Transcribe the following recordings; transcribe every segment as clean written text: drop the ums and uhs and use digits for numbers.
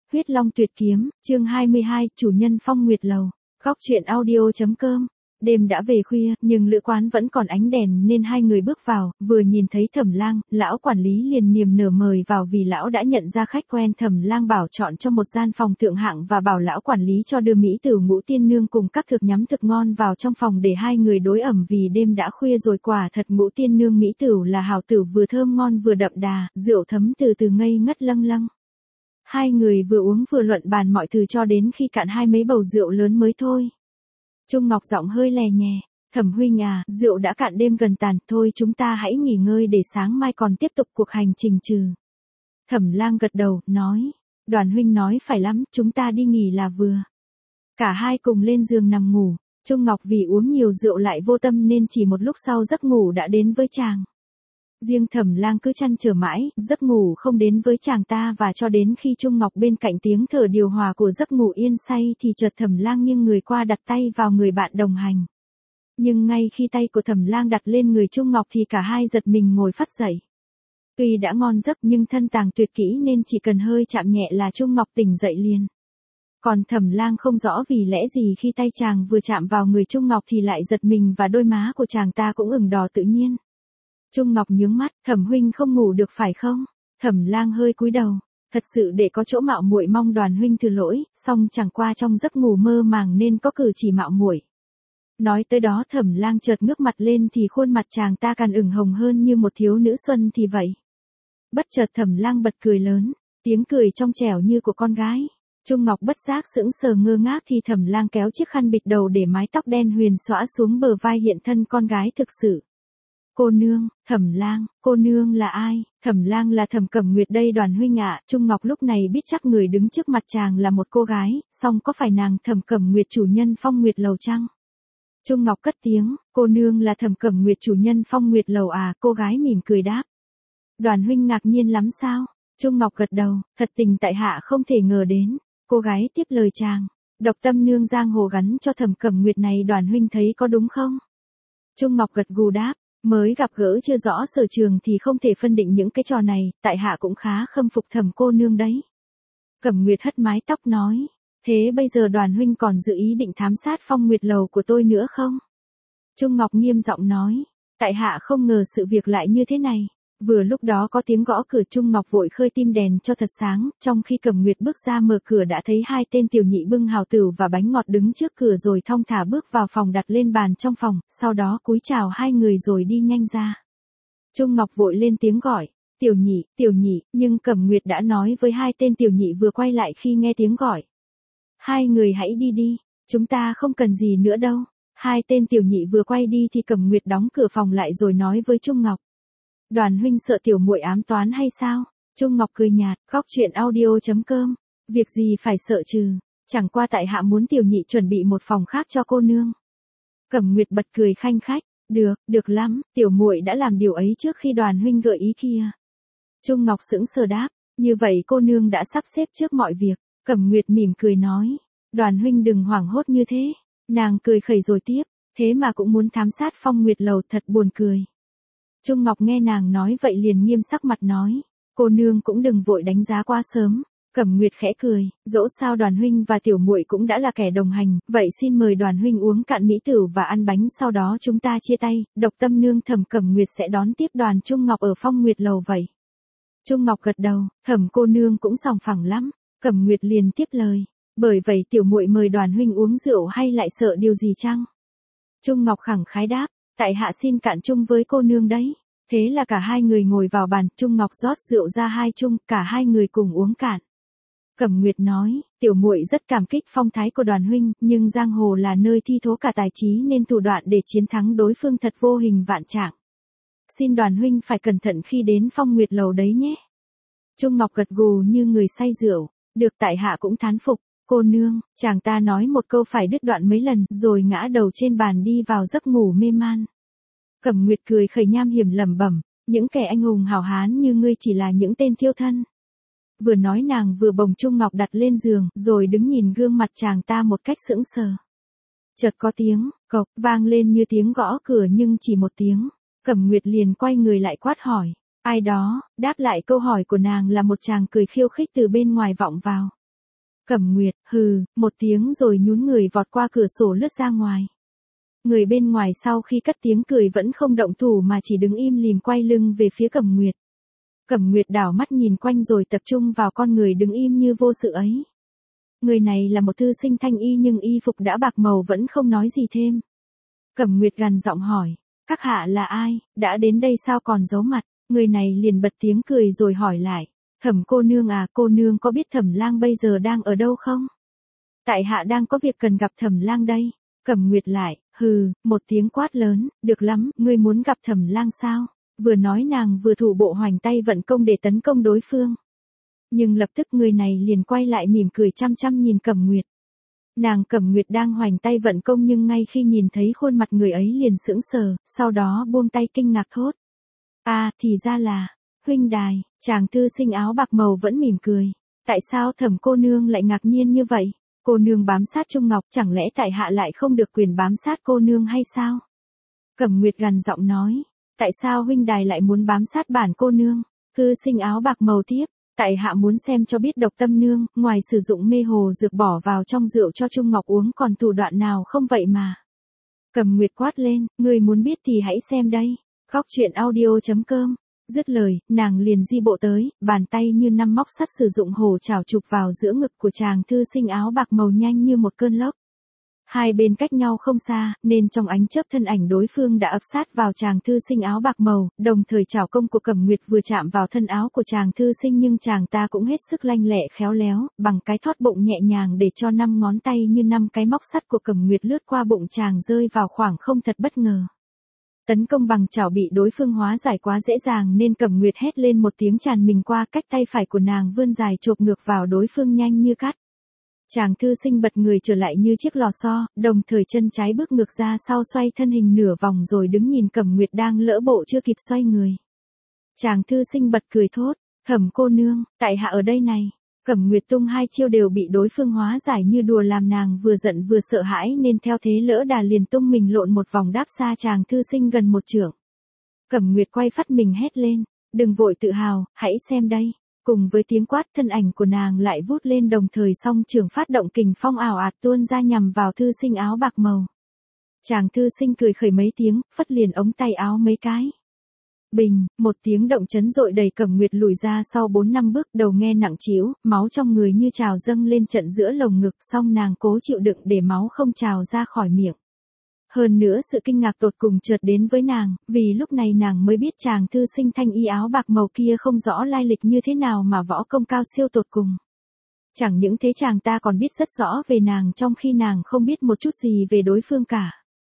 Huyết Long Tuyệt Kiếm, chương 22, chủ nhân Phong Nguyệt Lầu. Góc truyện audio.com. Đêm đã về khuya, nhưng lữ quán vẫn còn ánh đèn nên hai người bước vào, vừa nhìn thấy Thẩm Lang, lão quản lý liền niềm nở mời vào vì lão đã nhận ra khách quen. Thẩm Lang bảo chọn cho một gian phòng thượng hạng và bảo lão quản lý cho đưa mỹ tử Ngũ Tiên Nương cùng các thực nhắm thực ngon vào trong phòng để hai người đối ẩm vì đêm đã khuya rồi. Quả thật Ngũ Tiên Nương mỹ tử là hảo tử vừa thơm ngon vừa đậm đà, rượu thấm từ từ ngây ngất lâng lâng. Hai người vừa uống vừa luận bàn mọi thứ cho đến khi cạn hai mấy bầu rượu lớn mới thôi. Trung Ngọc giọng hơi lè nhè, Thẩm huynh à, rượu đã cạn đêm gần tàn, thôi chúng ta hãy nghỉ ngơi để sáng mai còn tiếp tục cuộc hành trình trừ. Thẩm Lang gật đầu, nói, Đoàn huynh nói phải lắm, chúng ta đi nghỉ là vừa. Cả hai cùng lên giường nằm ngủ, Trung Ngọc vì uống nhiều rượu lại vô tâm nên chỉ một lúc sau giấc ngủ đã đến với chàng. Riêng Thẩm Lang cứ trăn trở mãi, giấc ngủ không đến với chàng ta và cho đến khi Trung Ngọc bên cạnh tiếng thở điều hòa của giấc ngủ yên say thì chợt Thẩm Lang nghiêng người qua đặt tay vào người bạn đồng hành. Nhưng ngay khi tay của Thẩm Lang đặt lên người Trung Ngọc thì cả hai giật mình ngồi phắt dậy. Tuy đã ngon giấc nhưng thân tàng tuyệt kỹ nên chỉ cần hơi chạm nhẹ là Trung Ngọc tỉnh dậy liền. Còn Thẩm Lang không rõ vì lẽ gì khi tay chàng vừa chạm vào người Trung Ngọc thì lại giật mình và đôi má của chàng ta cũng ửng đỏ tự nhiên. Trung Ngọc nhướng mắt, Thẩm huynh không ngủ được phải không? Thẩm Lang hơi cúi đầu, thật sự để có chỗ mạo muội mong Đoàn huynh thứ lỗi, song chẳng qua trong giấc ngủ mơ màng nên có cử chỉ mạo muội. Nói tới đó Thẩm Lang chợt ngước mặt lên thì khuôn mặt chàng ta càng ửng hồng hơn như một thiếu nữ xuân thì vậy. Bất chợt Thẩm Lang bật cười lớn, tiếng cười trong trẻo như của con gái. Trung Ngọc bất giác sững sờ ngơ ngác thì Thẩm Lang kéo chiếc khăn bịt đầu để mái tóc đen huyền xõa xuống bờ vai hiện thân con gái thực sự. Cô nương, Thẩm Lang, cô nương là ai? Thẩm Lang là Thẩm Cẩm Nguyệt đây Đoàn huynh ạ. Trung Ngọc lúc này biết chắc người đứng trước mặt chàng là một cô gái, song có phải nàng Thẩm Cẩm Nguyệt chủ nhân Phong Nguyệt Lầu chăng? Trung Ngọc cất tiếng, cô nương là Thẩm Cẩm Nguyệt chủ nhân Phong Nguyệt Lầu à? Cô gái mỉm cười đáp. Đoàn huynh ngạc nhiên lắm sao? Trung Ngọc gật đầu, thật tình tại hạ không thể ngờ đến. Cô gái tiếp lời chàng, độc tâm nương giang hồ gắn cho Thẩm Cẩm Nguyệt này Đoàn huynh thấy có đúng không? Trung Ngọc gật gù đáp. Mới gặp gỡ chưa rõ sở trường thì không thể phân định những cái trò này, tại hạ cũng khá khâm phục Thẩm cô nương đấy. Cẩm Nguyệt hất mái tóc nói, thế bây giờ Đoàn huynh còn dự ý định thám sát Phong Nguyệt Lầu của tôi nữa không? Trung Ngọc nghiêm giọng nói, tại hạ không ngờ sự việc lại như thế này. Vừa lúc đó có tiếng gõ cửa, Trung Ngọc vội khơi tim đèn cho thật sáng, trong khi Cẩm Nguyệt bước ra mở cửa đã thấy hai tên tiểu nhị bưng hào tử và bánh ngọt đứng trước cửa rồi thong thả bước vào phòng đặt lên bàn trong phòng, sau đó cúi chào hai người rồi đi nhanh ra. Trung Ngọc vội lên tiếng gọi, tiểu nhị, nhưng Cẩm Nguyệt đã nói với hai tên tiểu nhị vừa quay lại khi nghe tiếng gọi. Hai người hãy đi đi, chúng ta không cần gì nữa đâu. Hai tên tiểu nhị vừa quay đi thì Cẩm Nguyệt đóng cửa phòng lại rồi nói với Trung Ngọc. Đoàn huynh sợ tiểu muội ám toán hay sao? Trung Ngọc cười nhạt, góc truyện audio.com. Việc gì phải sợ chứ? Chẳng qua tại hạ muốn tiểu nhị chuẩn bị một phòng khác cho cô nương. Cẩm Nguyệt bật cười khanh khách, được lắm, tiểu muội đã làm điều ấy trước khi Đoàn huynh gợi ý kia. Trung Ngọc sững sờ đáp, như vậy cô nương đã sắp xếp trước mọi việc. Cẩm Nguyệt mỉm cười nói, Đoàn huynh đừng hoảng hốt như thế. Nàng cười khẩy rồi tiếp, thế mà cũng muốn thám sát Phong Nguyệt Lầu, thật buồn cười. Trung Ngọc nghe nàng nói vậy liền nghiêm sắc mặt nói, cô nương cũng đừng vội đánh giá quá sớm. Cẩm Nguyệt khẽ cười, dẫu sao Đoàn huynh và tiểu muội cũng đã là kẻ đồng hành, vậy xin mời Đoàn huynh uống cạn mỹ tử và ăn bánh sau đó chúng ta chia tay, độc tâm nương Thẩm Cẩm Nguyệt sẽ đón tiếp Đoàn Trung Ngọc ở Phong Nguyệt Lầu vậy. Trung Ngọc gật đầu, Thẩm cô nương cũng sòng phẳng lắm. Cẩm Nguyệt liền tiếp lời, bởi vậy tiểu muội mời Đoàn huynh uống rượu hay lại sợ điều gì chăng? Trung Ngọc khẳng khái đáp, tại hạ xin cạn chung với cô nương đấy. Thế là cả hai người ngồi vào bàn, Trung Ngọc rót rượu ra hai chung, cả hai người cùng uống cạn. Cẩm Nguyệt nói, tiểu muội rất cảm kích phong thái của Đoàn huynh, nhưng giang hồ là nơi thi thố cả tài trí nên thủ đoạn để chiến thắng đối phương thật vô hình vạn trạng. Xin Đoàn huynh phải cẩn thận khi đến Phong Nguyệt Lầu đấy nhé. Trung Ngọc gật gù như người say rượu, được tại hạ cũng thán phục. Cô nương, chàng ta nói một câu phải đứt đoạn mấy lần rồi ngã đầu trên bàn đi vào giấc ngủ mê man. Cẩm Nguyệt cười khẩy nham hiểm lẩm bẩm, những kẻ anh hùng hào hán như ngươi chỉ là những tên thiêu thân. Vừa nói nàng vừa bồng Trung Ngọc đặt lên giường, rồi đứng nhìn gương mặt chàng ta một cách sững sờ. Chợt có tiếng, cộc, vang lên như tiếng gõ cửa nhưng chỉ một tiếng. Cẩm Nguyệt liền quay người lại quát hỏi, ai đó? Đáp lại câu hỏi của nàng là một chàng cười khiêu khích từ bên ngoài vọng vào. Cẩm Nguyệt, hừ, một tiếng rồi nhún người vọt qua cửa sổ lướt ra ngoài. Người bên ngoài sau khi cất tiếng cười vẫn không động thủ mà chỉ đứng im lìm quay lưng về phía Cẩm Nguyệt. Cẩm Nguyệt đảo mắt nhìn quanh rồi tập trung vào con người đứng im như vô sự ấy. Người này là một thư sinh thanh y nhưng y phục đã bạc màu vẫn không nói gì thêm. Cẩm Nguyệt gằn giọng hỏi, các hạ là ai, đã đến đây sao còn giấu mặt, người này liền bật tiếng cười rồi hỏi lại, Thẩm cô nương à, cô nương có biết Thẩm lang bây giờ đang ở đâu không? Tại hạ đang có việc cần gặp Thẩm lang đây. Cẩm Nguyệt lại, hừ, một tiếng quát lớn, được lắm, ngươi muốn gặp Thẩm lang sao? Vừa nói nàng vừa thủ bộ hoành tay vận công để tấn công đối phương. Nhưng lập tức người này liền quay lại mỉm cười chăm chăm nhìn Cẩm Nguyệt. Nàng Cẩm Nguyệt đang hoành tay vận công nhưng ngay khi nhìn thấy khuôn mặt người ấy liền sững sờ, sau đó buông tay kinh ngạc thốt. À, thì ra là, huynh đài, chàng thư sinh áo bạc màu vẫn mỉm cười. Tại sao Thẩm cô nương lại ngạc nhiên như vậy? Cô nương bám sát Trung Ngọc chẳng lẽ tại hạ lại không được quyền bám sát cô nương hay sao? Cẩm Nguyệt gằn giọng nói. Tại sao huynh đài lại muốn bám sát bản cô nương? Thư sinh áo bạc màu tiếp. Tại hạ muốn xem cho biết độc tâm nương, ngoài sử dụng mê hồ dược bỏ vào trong rượu cho Trung Ngọc uống còn thủ đoạn nào không vậy mà. Cẩm Nguyệt quát lên, người muốn biết thì hãy xem đây. Khóc chuyện audio.com. Dứt lời, nàng liền di bộ tới, bàn tay như năm móc sắt sử dụng hổ chảo chụp vào giữa ngực của chàng thư sinh áo bạc màu nhanh như một cơn lốc. Hai bên cách nhau không xa, nên trong ánh chớp thân ảnh đối phương đã ập sát vào chàng thư sinh áo bạc màu, đồng thời chảo công của Cẩm Nguyệt vừa chạm vào thân áo của chàng thư sinh nhưng chàng ta cũng hết sức lanh lẹ khéo léo, bằng cái thoát bụng nhẹ nhàng để cho 5 ngón tay như 5 cái móc sắt của Cẩm Nguyệt lướt qua bụng chàng rơi vào khoảng không thật bất ngờ. Tấn công bằng chảo bị đối phương hóa giải quá dễ dàng nên Cẩm Nguyệt hét lên một tiếng tràn mình qua cách tay phải của nàng vươn dài chộp ngược vào đối phương nhanh như cắt. Chàng thư sinh bật người trở lại như chiếc lò xo, đồng thời chân trái bước ngược ra sau xoay thân hình nửa vòng rồi đứng nhìn Cẩm Nguyệt đang lỡ bộ chưa kịp xoay người. Chàng thư sinh bật cười thốt, Thẩm cô nương, tại hạ ở đây này. Cẩm Nguyệt tung hai chiêu đều bị đối phương hóa giải như đùa làm nàng vừa giận vừa sợ hãi nên theo thế lỡ đà liền tung mình lộn một vòng đáp xa chàng thư sinh gần một trượng. Cẩm Nguyệt quay phát mình hét lên, đừng vội tự hào, hãy xem đây. Cùng với tiếng quát thân ảnh của nàng lại vút lên đồng thời song trường phát động kình phong ảo ạt tuôn ra nhằm vào thư sinh áo bạc màu. Chàng thư sinh cười khẩy mấy tiếng, phất liền ống tay áo mấy cái. Bình, một tiếng động chấn dội đẩy Cẩm Nguyệt lùi ra sau 4 năm bước đầu nghe nặng trĩu, máu trong người như trào dâng lên trận giữa lồng ngực song nàng cố chịu đựng để máu không trào ra khỏi miệng. Hơn nữa sự kinh ngạc tột cùng chợt đến với nàng, vì lúc này nàng mới biết chàng thư sinh thanh y áo bạc màu kia không rõ lai lịch như thế nào mà võ công cao siêu tột cùng. Chẳng những thế chàng ta còn biết rất rõ về nàng trong khi nàng không biết một chút gì về đối phương cả.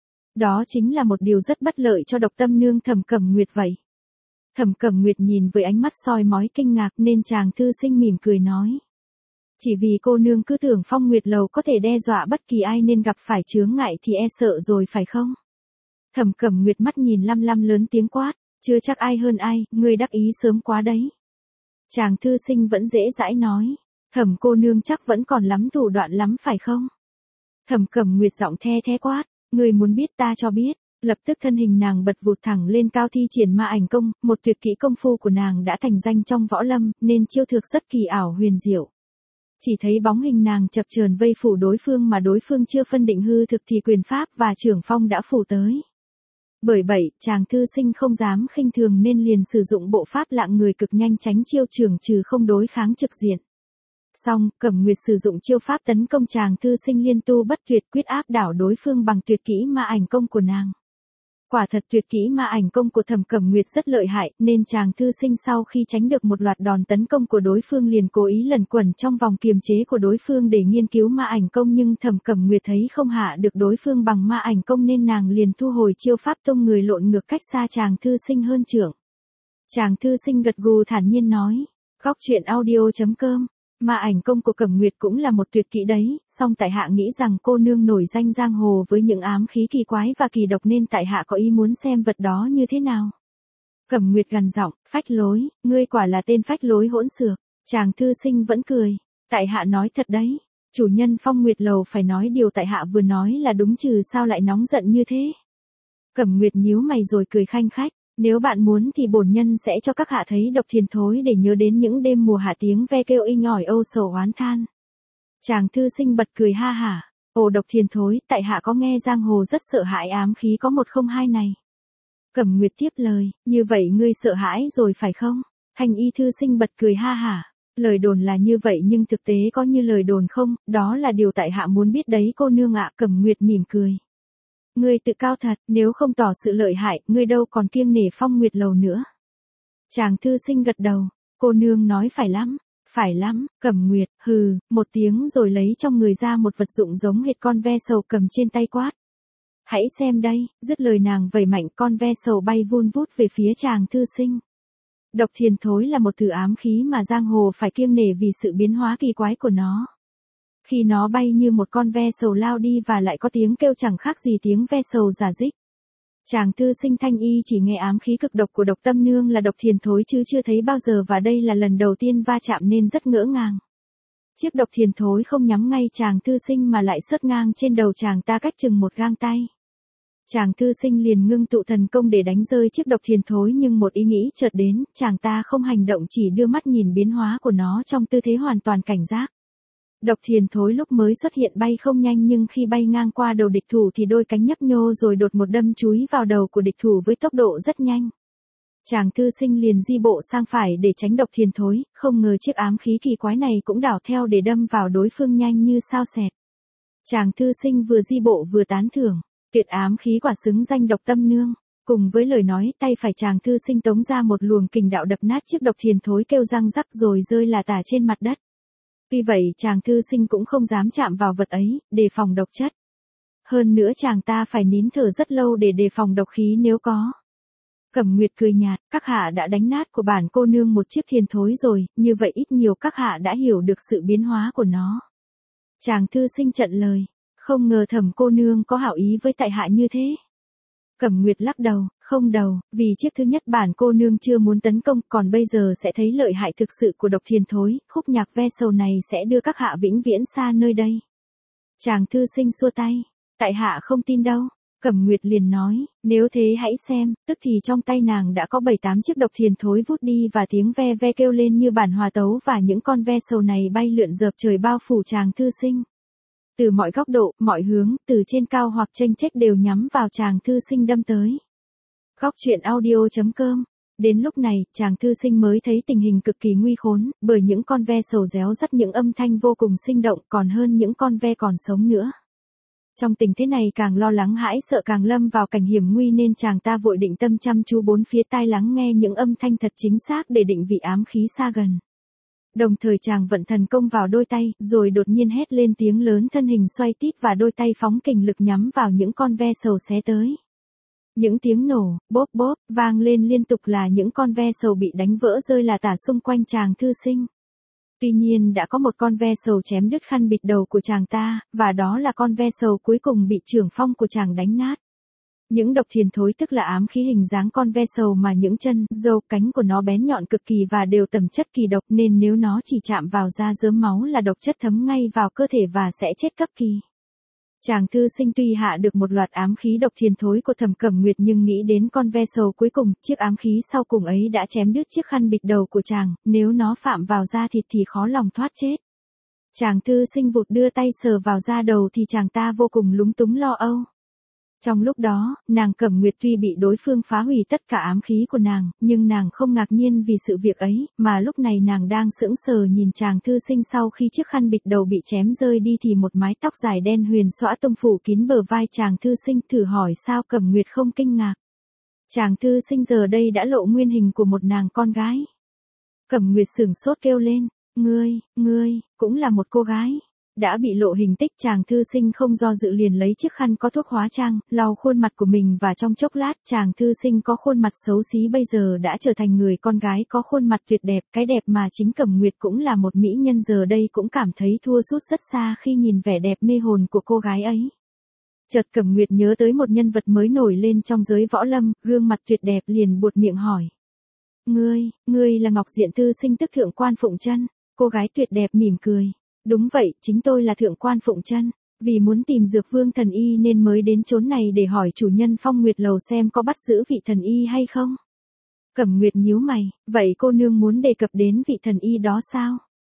Đó chính là một điều rất bất lợi cho độc tâm nương Thẩm Cẩm Nguyệt vậy. Thẩm Cẩm Nguyệt nhìn với ánh mắt soi mói kinh ngạc nên chàng thư sinh mỉm cười nói. Chỉ vì cô nương cứ tưởng Phong Nguyệt Lầu có thể đe dọa bất kỳ ai nên gặp phải chướng ngại thì e sợ rồi phải không? Thẩm Cẩm Nguyệt mắt nhìn lăm lăm lớn tiếng quát, chưa chắc ai hơn ai, ngươi đắc ý sớm quá đấy. Chàng thư sinh vẫn dễ dãi nói, Thẩm cô nương chắc vẫn còn lắm thủ đoạn lắm phải không? Thẩm Cẩm Nguyệt giọng the the quát, ngươi muốn biết ta cho biết. Lập tức thân hình nàng bật vụt thẳng lên cao thi triển ma ảnh công, một tuyệt kỹ công phu của nàng đã thành danh trong võ lâm, nên chiêu thực rất kỳ ảo huyền diệu. Chỉ thấy bóng hình nàng chập chờn vây phủ đối phương mà đối phương chưa phân định hư thực thì quyền pháp và trưởng phong đã phủ tới. Bởi vậy, chàng thư sinh không dám khinh thường nên liền sử dụng bộ pháp lạng người cực nhanh tránh chiêu trường trừ không đối kháng trực diện. Xong, Cẩm Nguyệt sử dụng chiêu pháp tấn công chàng thư sinh liên tu bất tuyệt quyết áp đảo đối phương bằng tuyệt kỹ ma ảnh công của nàng. Quả thật tuyệt kỹ ma ảnh công của Thẩm Cẩm Nguyệt rất lợi hại, nên chàng thư sinh sau khi tránh được một loạt đòn tấn công của đối phương liền cố ý lẩn quẩn trong vòng kiềm chế của đối phương để nghiên cứu ma ảnh công nhưng Thẩm Cẩm Nguyệt thấy không hạ được đối phương bằng ma ảnh công nên nàng liền thu hồi chiêu pháp tung người lộn ngược cách xa chàng thư sinh hơn trượng. Chàng thư sinh gật gù thản nhiên nói, khóc chuyện audio.com. Ma ảnh công của Cẩm Nguyệt cũng là một tuyệt kỹ đấy, song tại hạ nghĩ rằng cô nương nổi danh giang hồ với những ám khí kỳ quái và kỳ độc nên tại hạ có ý muốn xem vật đó như thế nào. Cẩm Nguyệt gằn giọng, phách lối, ngươi quả là tên phách lối hỗn xược. Chàng thư sinh vẫn cười, tại hạ nói thật đấy, chủ nhân Phong Nguyệt Lầu phải nói điều tại hạ vừa nói là đúng chứ sao lại nóng giận như thế. Cẩm Nguyệt nhíu mày rồi cười khanh khách. Nếu bạn muốn thì bổn nhân sẽ cho các hạ thấy độc thiền thối để nhớ đến những đêm mùa hạ tiếng ve kêu inh ỏi âu sầu oán than. Chàng thư sinh bật cười ha hả. Ồ Độc Thiền thối, tại hạ có nghe giang hồ rất sợ hãi ám khí có 102 này. Cẩm Nguyệt tiếp lời, như vậy ngươi sợ hãi rồi phải không? Thanh y thư sinh bật cười ha hả. Lời đồn là như vậy nhưng thực tế có như lời đồn không, đó là điều tại hạ muốn biết đấy cô nương ạ. Cẩm Nguyệt mỉm cười. Ngươi tự cao thật, nếu không tỏ sự lợi hại, ngươi đâu còn kiêng nể Phong Nguyệt lầu nữa. Chàng thư sinh gật đầu, cô nương nói phải lắm, Cẩm Nguyệt, hừ, một tiếng rồi lấy trong người ra một vật dụng giống hệt con ve sầu cầm trên tay quát. Hãy xem đây, dứt lời nàng vẩy mạnh con ve sầu bay vun vút về phía chàng thư sinh. Độc Thiền thối là một thứ ám khí mà giang hồ phải kiêng nể vì sự biến hóa kỳ quái của nó. Khi nó bay như một con ve sầu lao đi và lại có tiếng kêu chẳng khác gì tiếng ve sầu rả rích. Chàng thư sinh thanh y chỉ nghe ám khí cực độc của Độc Tâm Nương là Độc Thiền thối chứ chưa thấy bao giờ và đây là lần đầu tiên va chạm nên rất ngỡ ngàng. Chiếc Độc Thiền thối không nhắm ngay chàng thư sinh mà lại xớt ngang trên đầu chàng ta cách chừng một gang tay. Chàng thư sinh liền ngưng tụ thần công để đánh rơi chiếc Độc Thiền thối nhưng một ý nghĩ chợt đến, chàng ta không hành động chỉ đưa mắt nhìn biến hóa của nó trong tư thế hoàn toàn cảnh giác. Độc Thiền thối lúc mới xuất hiện bay không nhanh nhưng khi bay ngang qua đầu địch thủ thì đôi cánh nhấp nhô rồi đột một đâm chúi vào đầu của địch thủ với tốc độ rất nhanh. Chàng thư sinh liền di bộ sang phải để tránh Độc Thiền thối, không ngờ chiếc ám khí kỳ quái này cũng đảo theo để đâm vào đối phương nhanh như sao xẹt. Chàng thư sinh vừa di bộ vừa tán thưởng, tuyệt ám khí quả xứng danh Độc Tâm Nương. Cùng với lời nói, tay phải chàng thư sinh tống ra một luồng kình đạo đập nát chiếc Độc Thiền thối kêu răng rắc rồi rơi là tả trên mặt đất. Tuy vậy chàng thư sinh cũng không dám chạm vào vật ấy, đề phòng độc chất. Hơn nữa chàng ta phải nín thở rất lâu để đề phòng độc khí nếu có. Cẩm Nguyệt cười nhạt, các hạ đã đánh nát của bản cô nương một chiếc thiền thối rồi, như vậy ít nhiều các hạ đã hiểu được sự biến hóa của nó. Chàng thư sinh chặn lời, không ngờ Thẩm cô nương có hảo ý với tại hạ như thế. Cẩm Nguyệt lắc đầu, không đầu, vì chiếc thứ nhất bản cô nương chưa muốn tấn công, còn bây giờ sẽ thấy lợi hại thực sự của Độc Thiền thối, khúc nhạc ve sầu này sẽ đưa các hạ vĩnh viễn xa nơi đây. Chàng thư sinh xua tay, tại hạ không tin đâu. Cẩm Nguyệt liền nói, nếu thế hãy xem, tức thì trong tay nàng đã có 7-8 chiếc Độc Thiền thối vút đi và tiếng ve ve kêu lên như bản hòa tấu và những con ve sầu này bay lượn dợp trời bao phủ chàng thư sinh. Từ mọi góc độ, mọi hướng, từ trên cao hoặc chênh chếch đều nhắm vào chàng thư sinh đâm tới. Góc truyện audio.com. Đến lúc này, chàng thư sinh mới thấy tình hình cực kỳ nguy khốn, bởi những con ve sầu réo rắt những âm thanh vô cùng sinh động còn hơn những con ve còn sống nữa. Trong tình thế này càng lo lắng hãi sợ càng lâm vào cảnh hiểm nguy nên chàng ta vội định tâm chăm chú bốn phía tai lắng nghe những âm thanh thật chính xác để định vị ám khí xa gần. Đồng thời chàng vận thần công vào đôi tay, rồi đột nhiên hét lên tiếng lớn thân hình xoay tít và đôi tay phóng kình lực nhắm vào những con ve sầu xé tới. Những tiếng nổ, bốp bốp, vang lên liên tục là những con ve sầu bị đánh vỡ rơi là tả xung quanh chàng thư sinh. Tuy nhiên đã có một con ve sầu chém đứt khăn bịt đầu của chàng ta, và đó là con ve sầu cuối cùng bị trưởng phong của chàng đánh nát. Những Độc Thiền thối tức là ám khí hình dáng con ve sầu mà những chân, râu, cánh của nó bén nhọn cực kỳ và đều tẩm chất kỳ độc nên nếu nó chỉ chạm vào da rớm máu là độc chất thấm ngay vào cơ thể và sẽ chết cấp kỳ. Chàng thư sinh tuy hạ được một loạt ám khí Độc Thiền thối của Thẩm Cẩm Nguyệt nhưng nghĩ đến con ve sầu cuối cùng, chiếc ám khí sau cùng ấy đã chém đứt chiếc khăn bịt đầu của chàng, nếu nó phạm vào da thịt thì khó lòng thoát chết. Chàng thư sinh vụt đưa tay sờ vào da đầu thì chàng ta vô cùng lúng túng lo âu. Trong lúc đó, nàng Cẩm Nguyệt tuy bị đối phương phá hủy tất cả ám khí của nàng, nhưng nàng không ngạc nhiên vì sự việc ấy, mà lúc này nàng đang sững sờ nhìn chàng thư sinh sau khi chiếc khăn bịt đầu bị chém rơi đi thì một mái tóc dài đen huyền xõa tung phủ kín bờ vai chàng thư sinh thử hỏi sao Cẩm Nguyệt không kinh ngạc. Chàng thư sinh giờ đây đã lộ nguyên hình của một nàng con gái. Cẩm Nguyệt sửng sốt kêu lên, ngươi, cũng là một cô gái. Đã bị lộ hình tích chàng thư sinh không do dự liền lấy chiếc khăn có thuốc hóa trang, lau khuôn mặt của mình và trong chốc lát chàng thư sinh có khuôn mặt xấu xí bây giờ đã trở thành người con gái có khuôn mặt tuyệt đẹp, cái đẹp mà chính Cẩm Nguyệt cũng là một mỹ nhân giờ đây cũng cảm thấy thua sút rất xa khi nhìn vẻ đẹp mê hồn của cô gái ấy. Chợt Cẩm Nguyệt nhớ tới một nhân vật mới nổi lên trong giới võ lâm, gương mặt tuyệt đẹp liền buột miệng hỏi. Ngươi là Ngọc Diện thư sinh tức Thượng Quan Phụng Chân. Cô gái tuyệt đẹp mỉm cười. Đúng vậy, chính tôi là Thượng Quan Phụng Chân. Vì muốn tìm Dược Vương thần y nên mới đến chốn này để hỏi chủ nhân Phong Nguyệt lầu xem có bắt giữ vị thần y hay không. Cẩm Nguyệt nhíu mày, vậy cô nương muốn đề cập đến vị thần y đó sao?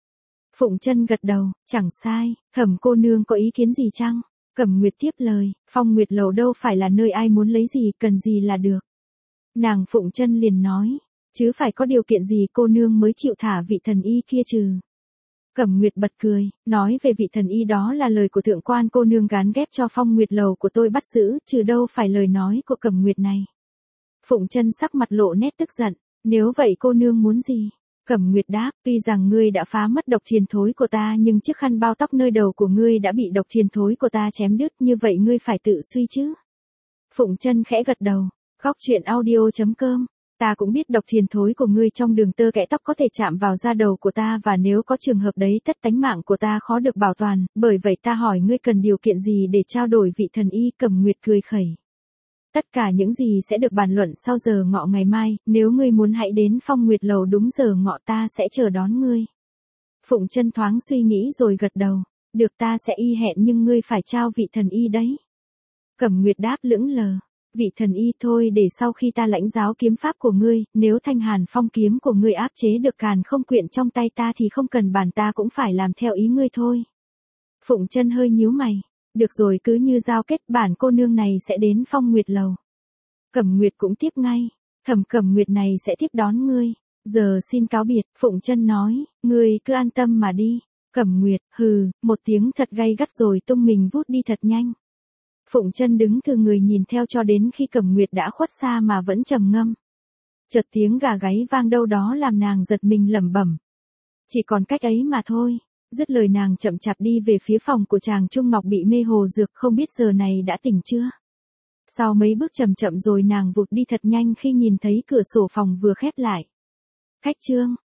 Phụng Chân gật đầu, chẳng sai, Thẩm cô nương có ý kiến gì chăng? Cẩm Nguyệt tiếp lời, Phong Nguyệt lầu đâu phải là nơi ai muốn lấy gì cần gì là được. Nàng Phụng Chân liền nói, chứ phải có điều kiện gì cô nương mới chịu thả vị thần y kia trừ. Cẩm Nguyệt bật cười, nói về vị thần y đó là lời của thượng quan cô nương gán ghép cho Phong Nguyệt lầu của tôi bắt giữ, trừ đâu phải lời nói của Cẩm Nguyệt này. Phụng Chân sắc mặt lộ nét tức giận, nếu vậy cô nương muốn gì? Cẩm Nguyệt đáp, tuy rằng ngươi đã phá mất độc thiền thối của ta nhưng chiếc khăn bao tóc nơi đầu của ngươi đã bị độc thiền thối của ta chém đứt, như vậy ngươi phải tự suy chứ. Phụng Chân khẽ gật đầu, Góc truyện audio.com, ta cũng biết độc thiền thối của ngươi trong đường tơ kẽ tóc có thể chạm vào da đầu của ta và nếu có trường hợp đấy tất tánh mạng của ta khó được bảo toàn, bởi vậy ta hỏi ngươi cần điều kiện gì để trao đổi vị thần y. Cẩm Nguyệt cười khẩy. Tất cả những gì sẽ được bàn luận sau giờ ngọ ngày mai, nếu ngươi muốn hãy đến Phong Nguyệt lầu đúng giờ ngọ ta sẽ chờ đón ngươi. Phụng Chân thoáng suy nghĩ rồi gật đầu, được ta sẽ y hẹn nhưng ngươi phải trao vị thần y đấy. Cẩm Nguyệt đáp lững lờ, vị thần y thôi để sau khi ta lãnh giáo kiếm pháp của ngươi, nếu Thanh Hàn Phong kiếm của ngươi áp chế được Càn Không Quyện trong tay ta thì không cần bàn ta cũng phải làm theo ý ngươi thôi. Phụng Chân hơi nhíu mày. Được rồi, cứ như giao kết, bản cô nương này sẽ đến Phong Nguyệt lầu. Cẩm Nguyệt cũng tiếp ngay, Thẩm Cẩm Nguyệt này sẽ tiếp đón ngươi. Giờ xin cáo biệt, Phụng Chân nói, ngươi cứ an tâm mà đi. Cẩm Nguyệt, hừ, một tiếng thật gay gắt rồi tung mình vút đi thật nhanh. Phụng Chân đứng từ người nhìn theo cho đến khi Cẩm Nguyệt đã khuất xa mà vẫn trầm ngâm. Chợt tiếng gà gáy vang đâu đó làm nàng giật mình lẩm bẩm. Chỉ còn cách ấy mà thôi. Dứt lời nàng chậm chạp đi về phía phòng của chàng Trung Ngọc bị mê hồ dược, không biết giờ này đã tỉnh chưa. Sau mấy bước chậm chậm rồi nàng vụt đi thật nhanh khi nhìn thấy cửa sổ phòng vừa khép lại. Khách trương,